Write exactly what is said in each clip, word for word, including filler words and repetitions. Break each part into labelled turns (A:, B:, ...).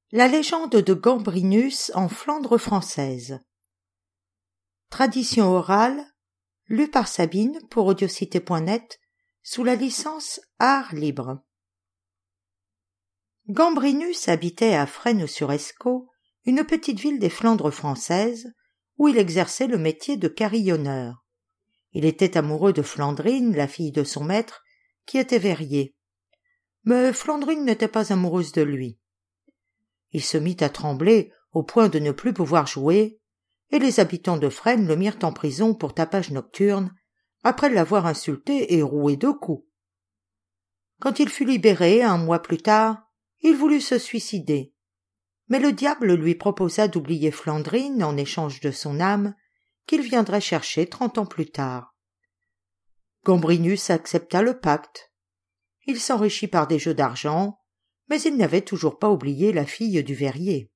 A: La légende de Gambrinus en Flandre française. Tradition orale, lue par Sabine pour audiocité point net, sous la licence Art libre. Gambrinus habitait à Fresnes-sur-Escaut, une petite ville des Flandres françaises, où il exerçait le métier de carillonneur. Il était amoureux de Flandrine, la fille de son maître, qui était verrier. Mais Flandrine n'était pas amoureuse de lui. Il se mit à trembler au point de ne plus pouvoir jouer, et les habitants de Fresnes le mirent en prison pour tapage nocturne, après l'avoir insulté et roué de coups. Quand il fut libéré, un mois plus tard, il voulut se suicider. Mais le diable lui proposa d'oublier Flandrine en échange de son âme, qu'il viendrait chercher trente ans plus tard. Gambrinus accepta le pacte. Il s'enrichit par des jeux d'argent, mais il n'avait toujours pas oublié la fille du verrier.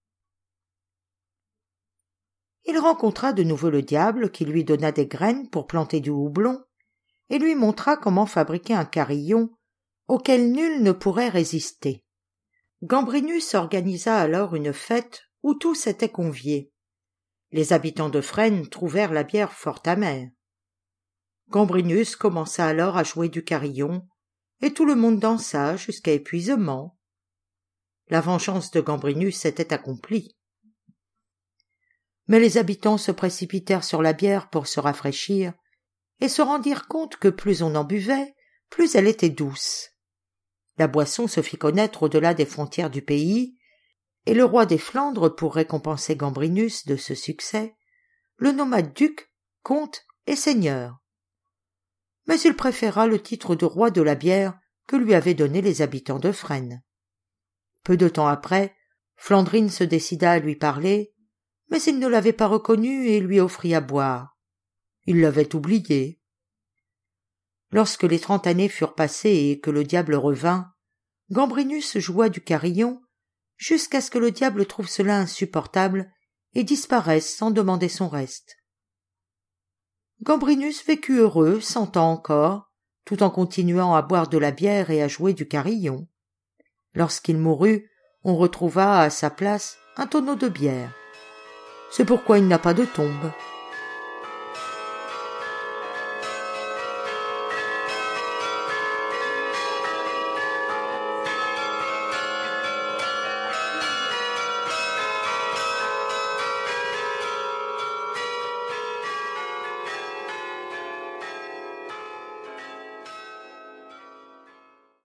A: Il rencontra de nouveau le diable qui lui donna des graines pour planter du houblon et lui montra comment fabriquer un carillon auquel nul ne pourrait résister. Gambrinus organisa alors une fête où tous étaient conviés. Les habitants de Fresnes trouvèrent la bière fort amère. Gambrinus commença alors à jouer du carillon, et tout le monde dansa jusqu'à épuisement. La vengeance de Gambrinus était accomplie. Mais les habitants se précipitèrent sur la bière pour se rafraîchir, et se rendirent compte que plus on en buvait, plus elle était douce. La boisson se fit connaître au-delà des frontières du pays, et le roi des Flandres, pour récompenser Gambrinus de ce succès, le nomma duc, comte et seigneur. Mais il préféra le titre de roi de la bière que lui avaient donné les habitants de Fresnes. Peu de temps après, Flandrine se décida à lui parler, mais il ne l'avait pas reconnue et lui offrit à boire. Il l'avait oublié. Lorsque les trente années furent passées et que le diable revint, Gambrinus joua du carillon jusqu'à ce que le diable trouve cela insupportable et disparaisse sans demander son reste. Gambrinus vécut heureux cent ans encore, tout en continuant à boire de la bière et à jouer du carillon. Lorsqu'il mourut, on retrouva à sa place un tonneau de bière. C'est pourquoi il n'a pas de tombe.